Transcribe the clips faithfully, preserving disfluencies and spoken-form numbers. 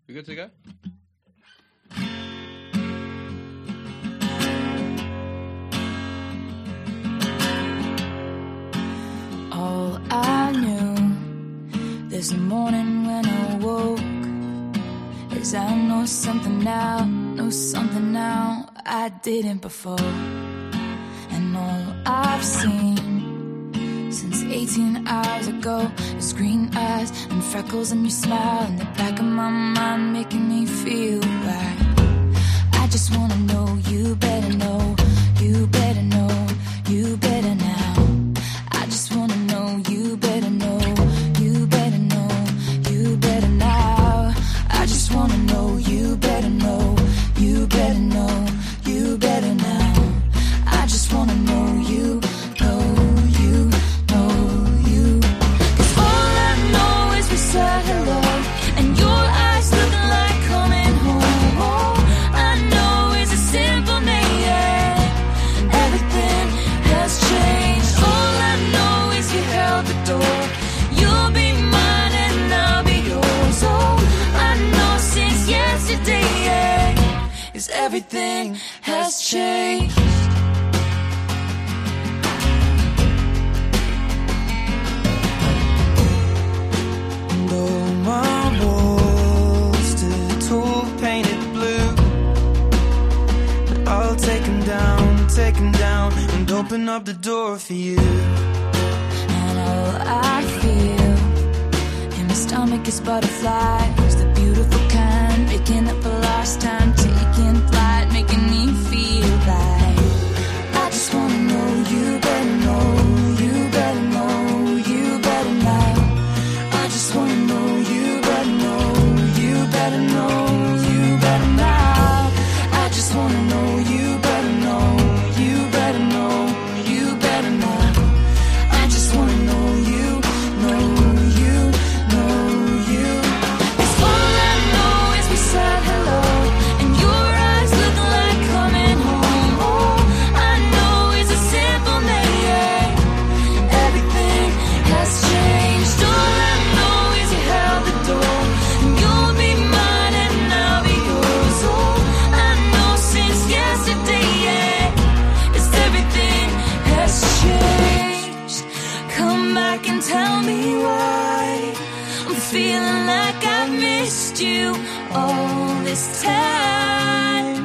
We good to go? All I knew this morning when I woke is I know something now, know something now I didn't before. And all I've seen since eighteen hours ago is green eyes and freckles and your smile in the back of my mind making me feel right. I just wanna know you better know, you better know, you better now. I just wanna know you better know, you better know, you better now. I just wanna know you better know, you better know, you better now. I just wanna know you, know you, know you. 'Cause all I know is we said hello, and your eyes looking like coming home. All I know is a simple name, yeah. Everything has changed. All I know is you held the door. You'll be mine and I'll be yours. All I know since yesterday, yeah, is everything has changed. Take them down, take them down, and open up the door for you. And all I feel in my stomach is butterflies, the beautiful kind, making up for lost time, taking flight, making me feel like I just wanna know you better know, you better know, you better now. I just wanna know you better know, you better know, you better now. I just wanna know you better know, you better know, you better now. I just wanna know you, know you, know you. 'Cause all I know is we said hello, and your eyes looking like coming home. All I know is a simple name, yeah. Everything has changed. All I know is you held the door, and you'll be mine and I'll be yours. All I know since yesterday, yeah, is everything has changed. Come back and tell me why I'm feeling like I've missed you all this time.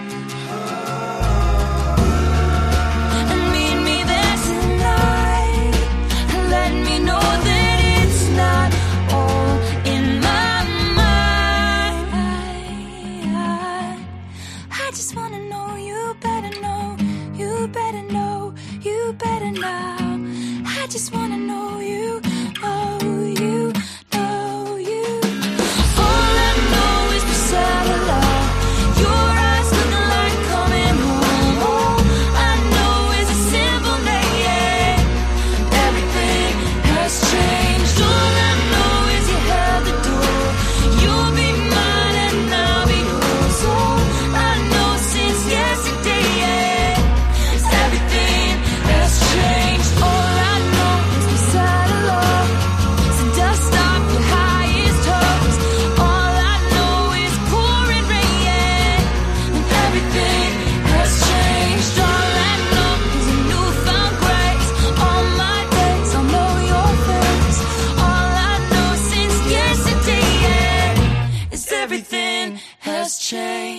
And meet me there tonight, and let me know that it's not all in my mind. I, I just wanna know you better know, you better know, you better now. I just wanna know you, oh you, know you. All I know is we said hello, your eyes looking like coming home. All I know is a simple name, yeah. Everything has changed. All I know is you held the door. You'll be mine and I'll be yours. All I know since yesterday, yeah, is everything has changed. All I know is we said hello, so dust off your highest hopes. All I know is pouring rain, yeah, and everything has changed. All I know is a newfound grace. All my days I'll know your face. All I know since yesterday, yeah, is everything has changed.